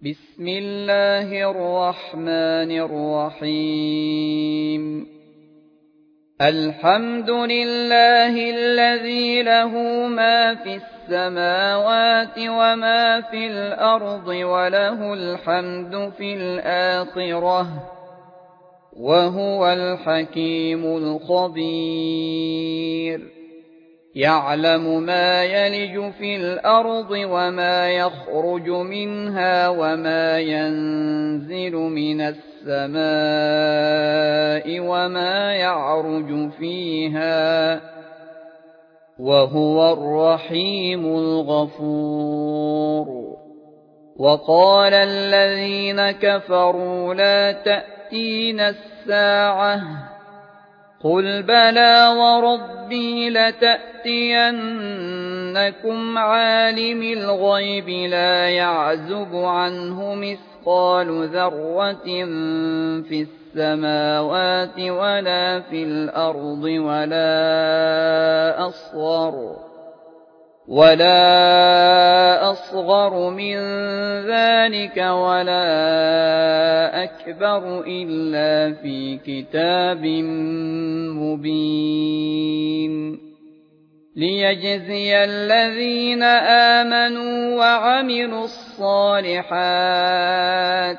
بسم الله الرحمن الرحيم. الحمد لله الذي له ما في السماوات وما في الأرض وله الحمد في الآخرة وهو الحكيم الخبير. يعلم ما يلج في الأرض وما يخرج منها وما ينزل من السماء وما يعرج فيها وهو الرحيم الغفور. وقال الذين كفروا لا تأتينا الساعة قل بلى وربي لتأتينكم عالم الغيب لا يعزب عنه مثقال ذرة في السماوات ولا في الأرض ولا أصغر من ذلك ولا أكبر إلا في كتاب مبين. ليجزي الذين آمنوا وعملوا الصالحات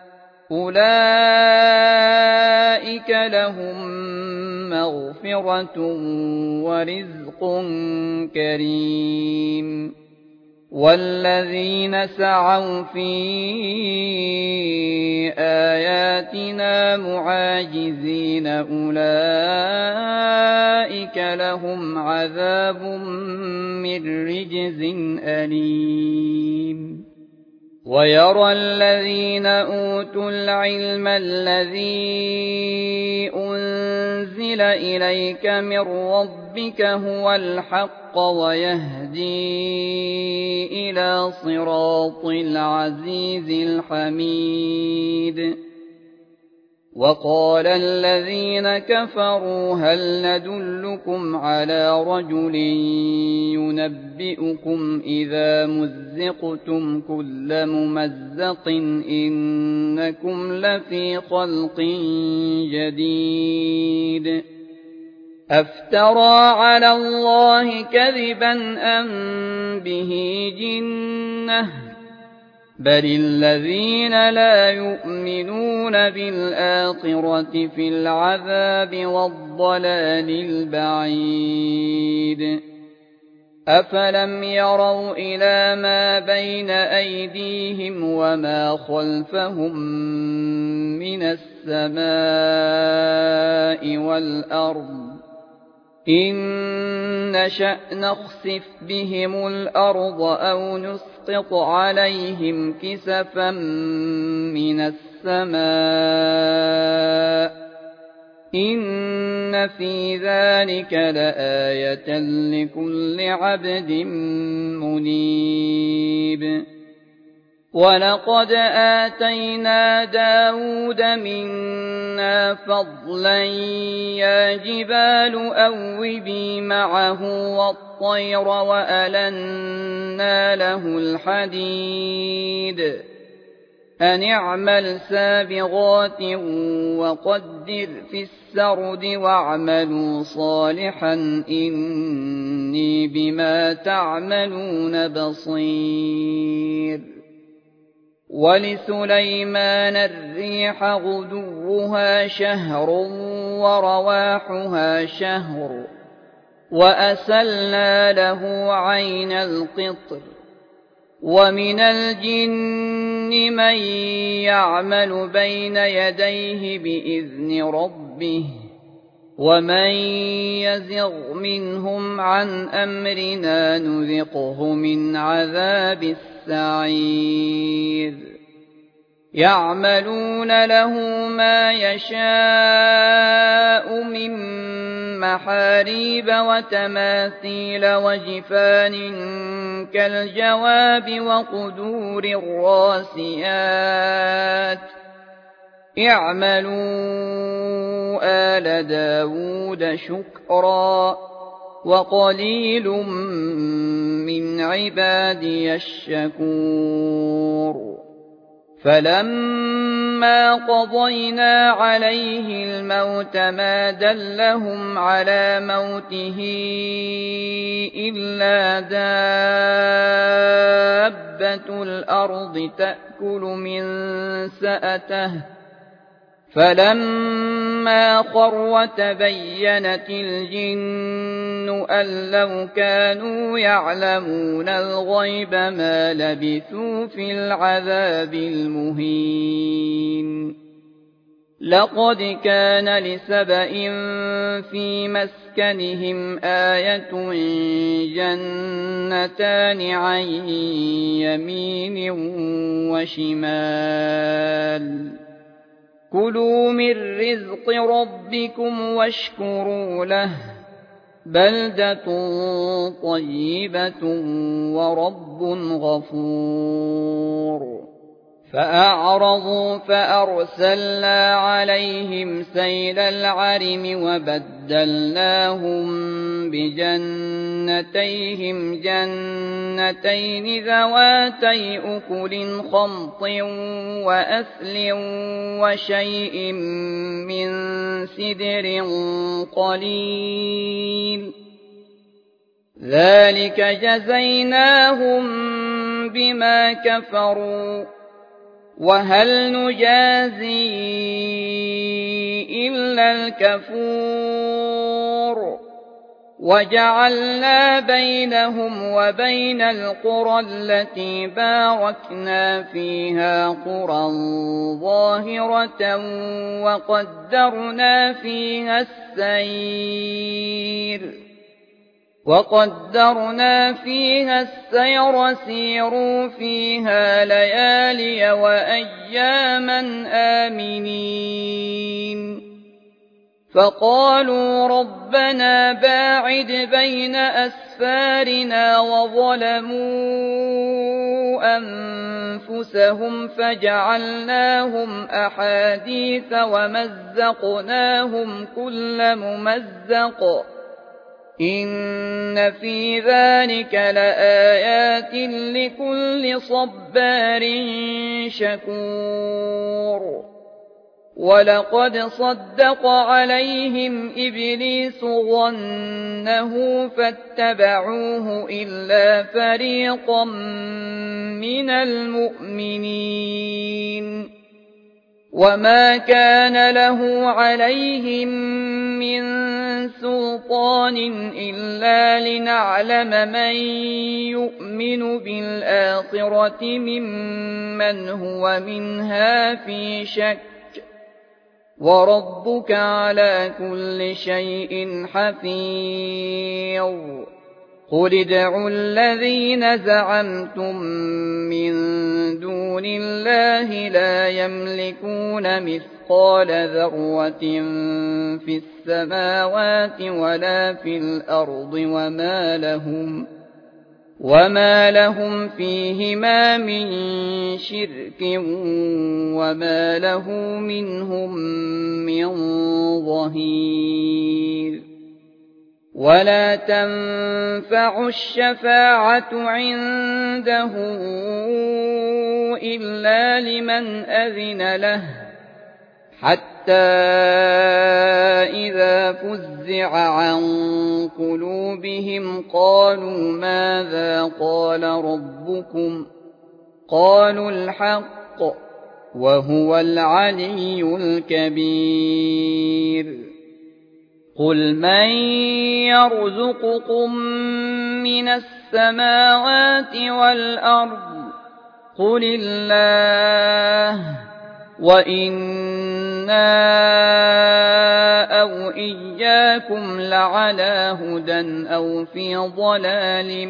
أولئك لهم مغفرة ورزق كريم. والذين سعوا في آياتنا معاجزين أولئك لهم عذاب من رجز أليم. ويرى الذين أوتوا العلم الذي أنزل إليك من ربك هو الحق ويهدي إلى صراط العزيز الحميد. وقال الذين كفروا هل ندلكم على رجل ينبئكم إذا مزقتم كل ممزق إنكم لفي خلق جديد. أفترى على الله كذبا أم به جنة بل الذين لا يؤمنون بالآخرة في العذاب والضلال البعيد. أفلم يروا إلى ما بين أيديهم وما خلفهم من السماء والأرض إن نشأ نخسف بهم الأرض أو نسقط عليهم كسفا من السماء إن في ذلك لآية لكل عبد منيب. ولقد آتينا داود منا فضلا يا جبال أوبي معه والطير وألنا له الحديد أن اعمل سابغات وقدر في السرد واعملوا صالحا إني بما تعملون بصير. ولسليمان الريح غدوها شهر ورواحها شهر وأسلنا له عين القطر. ومن الجن من يعمل بين يديه بإذن ربه ومن يزغ منهم عن أمرنا نذقه من عذاب السعير. يعملون له ما يشاء من محاريب وتماثيل وجفان كالجواب وقدور الراسيات اعملوا آل داود شكرا وقليل من عبادي الشكور. فلما قضينا عليه الموت ما دلهم على موته إلا دابة الأرض تأكل من سأته فلما خر تبينت الجن أن لو كانوا يعلمون الغيب ما لبثوا في العذاب المهين لقد كان لسبإ في مسكنهم آية جنتان عن يمين وشمال كلوا من رزق ربكم واشكروا له بلدة طيبة ورب غفور فأعرضوا فأرسلنا عليهم سيل العرم وبدلناهم بجنتيهم جنتين ذواتي أكل خمط وأثل وشيء من سدر قليل ذلك جزيناهم بما كفروا وهل نجازي إلا الكفور وجعلنا بينهم وبين القرى التي باركنا فيها قرى ظاهرة وقدرنا فيها السير سيروا فيها ليالي وأياما آمنين فقالوا ربنا باعد بين أسفارنا وظلموا أنفسهم فجعلناهم أحاديث ومزقناهم كل ممزق إن في ذلك لآيات لكل صبار شكور ولقد صدق عليهم إبليس ظنه فاتبعوه إلا فريقا من المؤمنين وما كان له عليهم من سلطان إلا لنعلم من يؤمن بالآخرة ممن هو منها في شك وربك على كل شيء حفيظ قل ادعوا الذين زعمتم من دون الله لا يملكون مثقال ذرة في السماوات ولا في الأرض وما لهم فيهما من شرك وما له منهم من ظهير ولا تنفع الشفاعة عنده إلا لمن أذن له حتى إذا فزع عن قلوبهم قالوا ماذا قال ربكم قالوا الحق وهو العلي الكبير قل من يرزقكم من السماوات والأرض قل الله وإنا أو إياكم لعلى هدى أو في ضلال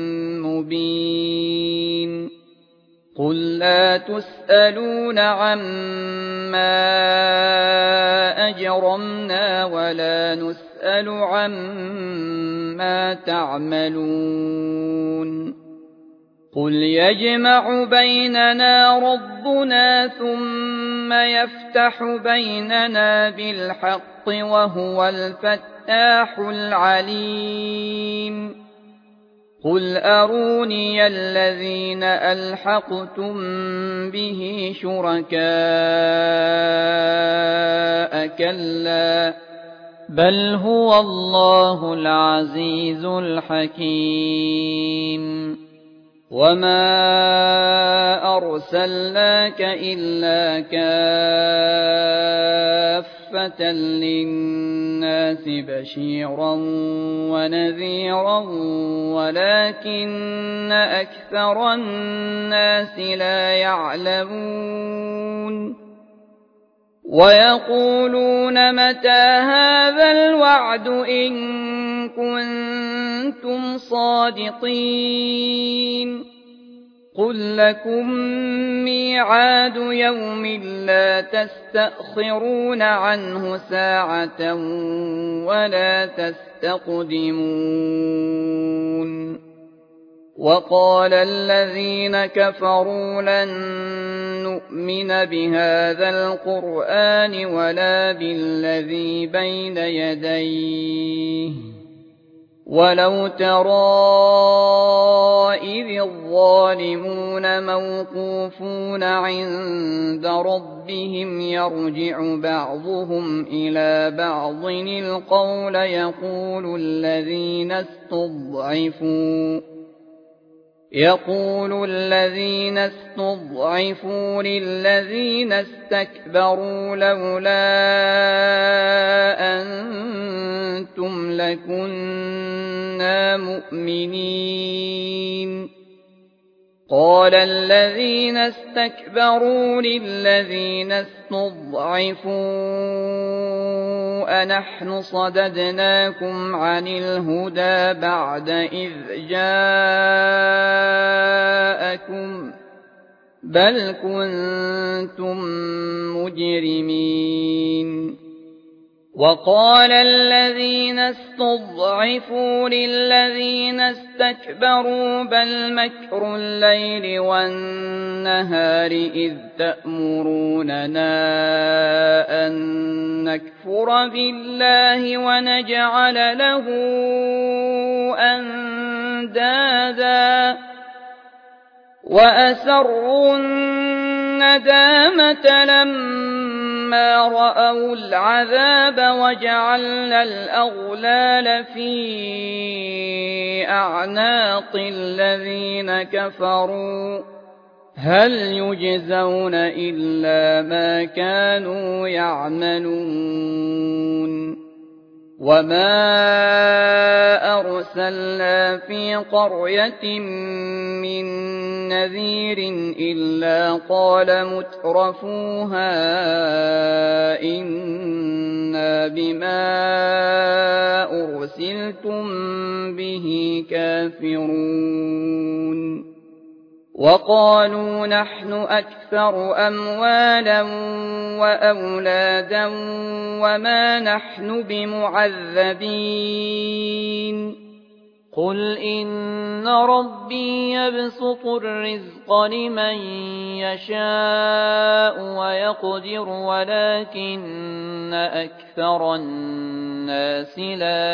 مبين قل لا تسألون عما أجرمنا ولا نسأل عما تعملون قل يجمع بيننا ربنا ثم يفتح بيننا بالحق وهو الفتاح العليم قل أروني الذين ألحقتم به شركاء كلا بل هو الله العزيز الحكيم وما أرسلناك إلا كافة للناس بشيرا ونذيرا ولكن أكثر الناس لا يعلمون ويقولون متى هذا الوعد إن كنتم صادقين قل لكم ميعاد يوم لا تستأخرون عنه ساعة ولا تستقدمون وقال الذين كفروا لن نؤمن بهذا القرآن ولا بالذي بين يديه ولو ترى إذ الظالمون موقوفون عند ربهم يرجع بعضهم إلى بعض القول يقول الذين استضعفوا للذين استكبروا لولا أنتم لكنا مؤمنين قال الذين استكبروا للذين استضعفوا أنحن صددناكم عن الهدى بعد إذ جاءكم بل كنتم مجرمين وقال الذين استضعفوا للذين استكبروا بل مكر الليل والنهار إذ تأمروننا أن نكفر بالله ونجعل له أندادا وأسروا الندامة لما رأوا العذاب وجعلنا الأغلال في أعناق الذين كفروا هل يجزون إلا ما كانوا يعملون وما أرسلنا في قرية من نذير إلا قال مترفوها إنا بما أرسلتم به كافرون وقالوا نحن أكثر أموالا وأولادا وما نحن بمعذبين قل إن ربي يبسط الرزق لمن يشاء ويقدر ولكن أكثر الناس لا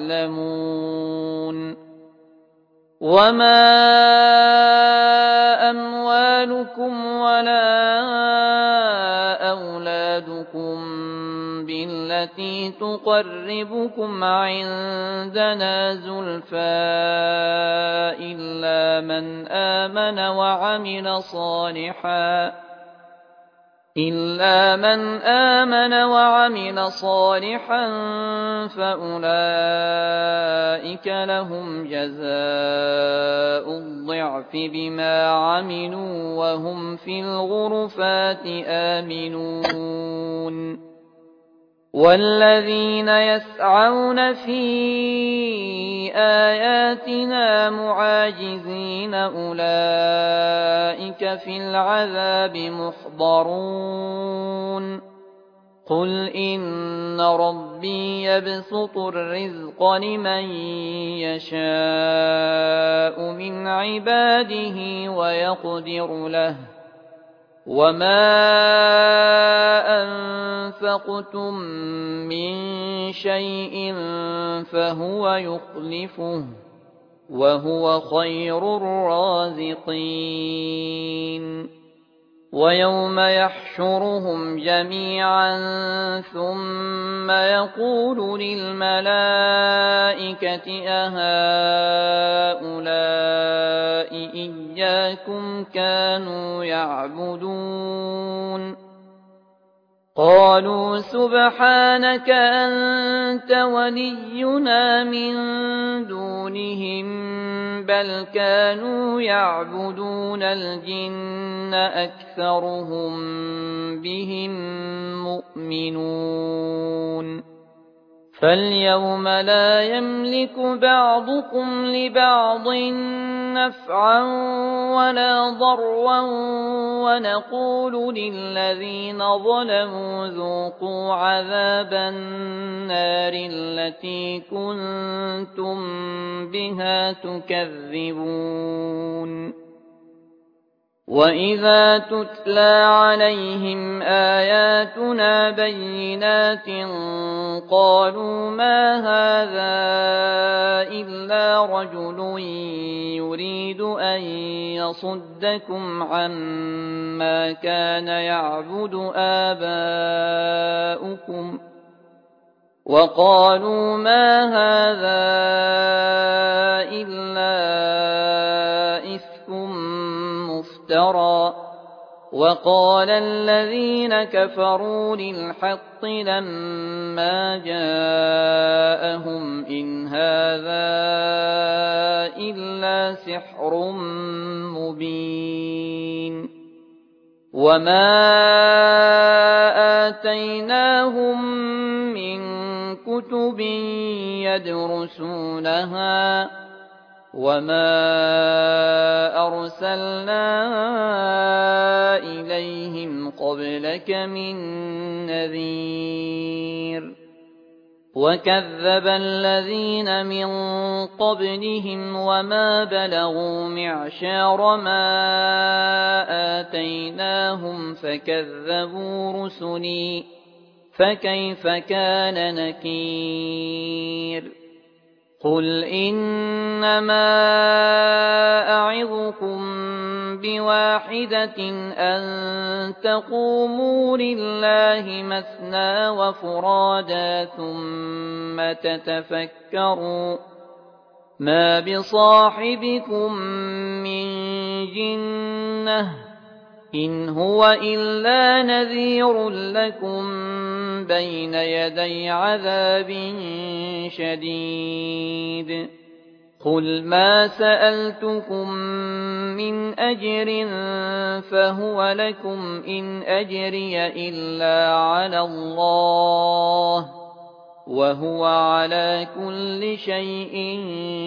يعلمون وما أموالكم ولا أولادكم بالتي تقربكم عندنا زلفى إلا من آمن وعمل صالحا فأولئك لهم جزاء الضعف بما عملوا وهم في الغرفات آمنون والذين يسعون في آياتنا معاجزين أولئك في العذاب محضرون قل إن ربي يبسط الرزق لمن يشاء من عباده ويقدر له وما أنفقتم من شيء فهو يخلفه وهو خير الرازقين ويوم يحشرهم جميعا ثم يقول للملائكة أهؤلاء إياكم كانوا يعبدون قالوا سبحانك أنت ولينا من دونهم بل كانوا يعبدون الجن أكثرهم بهم مؤمنون فاليوم لا يملك بعضكم لبعض نفعا ولا ضرا ونقول للذين ظلموا ذوقوا عذاب النار التي كنتم بها تكذبون وإذا تتلى عليهم آياتنا بينات قالوا ما هذا إلا رجل يريد أن يصدكم عما كان يعبد آباؤكم وقالوا ما هذا إلا إفك مفترى وقال الذين كفروا للحق لما جاءهم إن هذا إلا سحر مبين وما آتيناهم من كتب يدرسونها وما أرسلنا إليهم قبلك من نذير وكذب الذين من قبلهم وما بلغوا معشار ما آتيناهم فكذبوا رسلي فكيف كان نكير قل إنما أعظكم بواحدة أن تقوموا لله مثنى وفرادا ثم تتفكروا ما بصاحبكم من جنة إن هو إلا نذير لكم بين يدي عذاب شديد قل ما سألتكم من أجر فهو لكم إن أجري إلا على الله وهو على كل شيء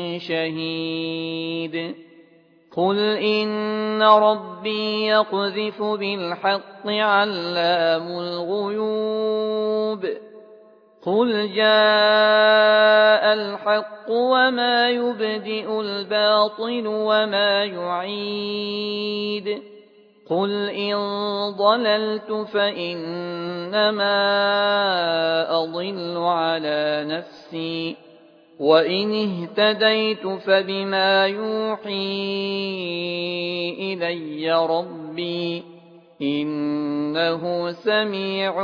شهيد قل إن ربي يقذف بالحق علام الغيوب قل جاء الحق وما يبدئ الباطل وما يعيد قل إن ضللت فإنما أضل على نفسي وإن اهتديت فبما يوحي إلي ربي إنه سميع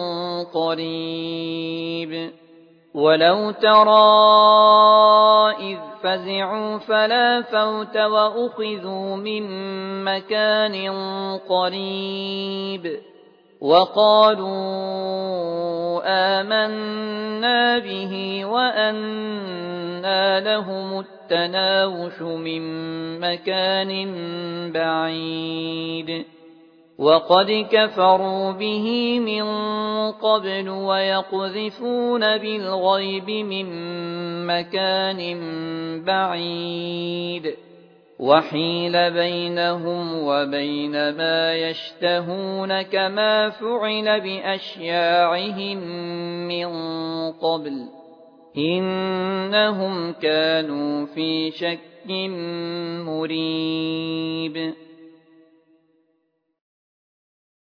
قريب ولو ترى إذ فزعوا فلا فوت وأخذوا من مكان قريب وقالوا آمنا به وأنى لهم التناوش من مكان بعيد وقد كفروا به من قبل ويقذفون بالغيب من مكان بعيد وحيل بينهم وبين ما يشتهون كما فعل بأشياعهم من قبل إنهم كانوا في شك مريب